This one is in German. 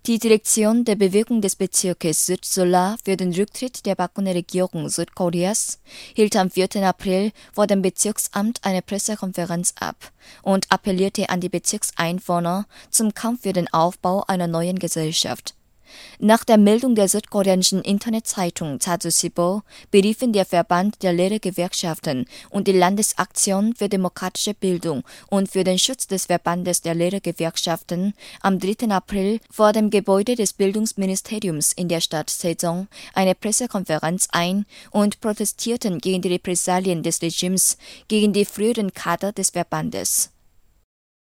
Die Direktion der Bewegung des Bezirkes Süd-Solar für den Rücktritt der Park-Geun-hye-Regierung Südkoreas hielt am 4. April vor dem Bezirksamt eine Pressekonferenz ab und appellierte an die Bezirkseinwohner zum Kampf für den Aufbau einer neuen Gesellschaft. Nach der Meldung der südkoreanischen Internetzeitung Chasusibo beriefen der Verband der Lehrergewerkschaften und die Landesaktion für demokratische Bildung und für den Schutz des Verbandes der Lehrergewerkschaften am 3. April vor dem Gebäude des Bildungsministeriums in der Stadt Sejong eine Pressekonferenz ein und protestierten gegen die Repressalien des Regimes gegen die früheren Kader des Verbandes.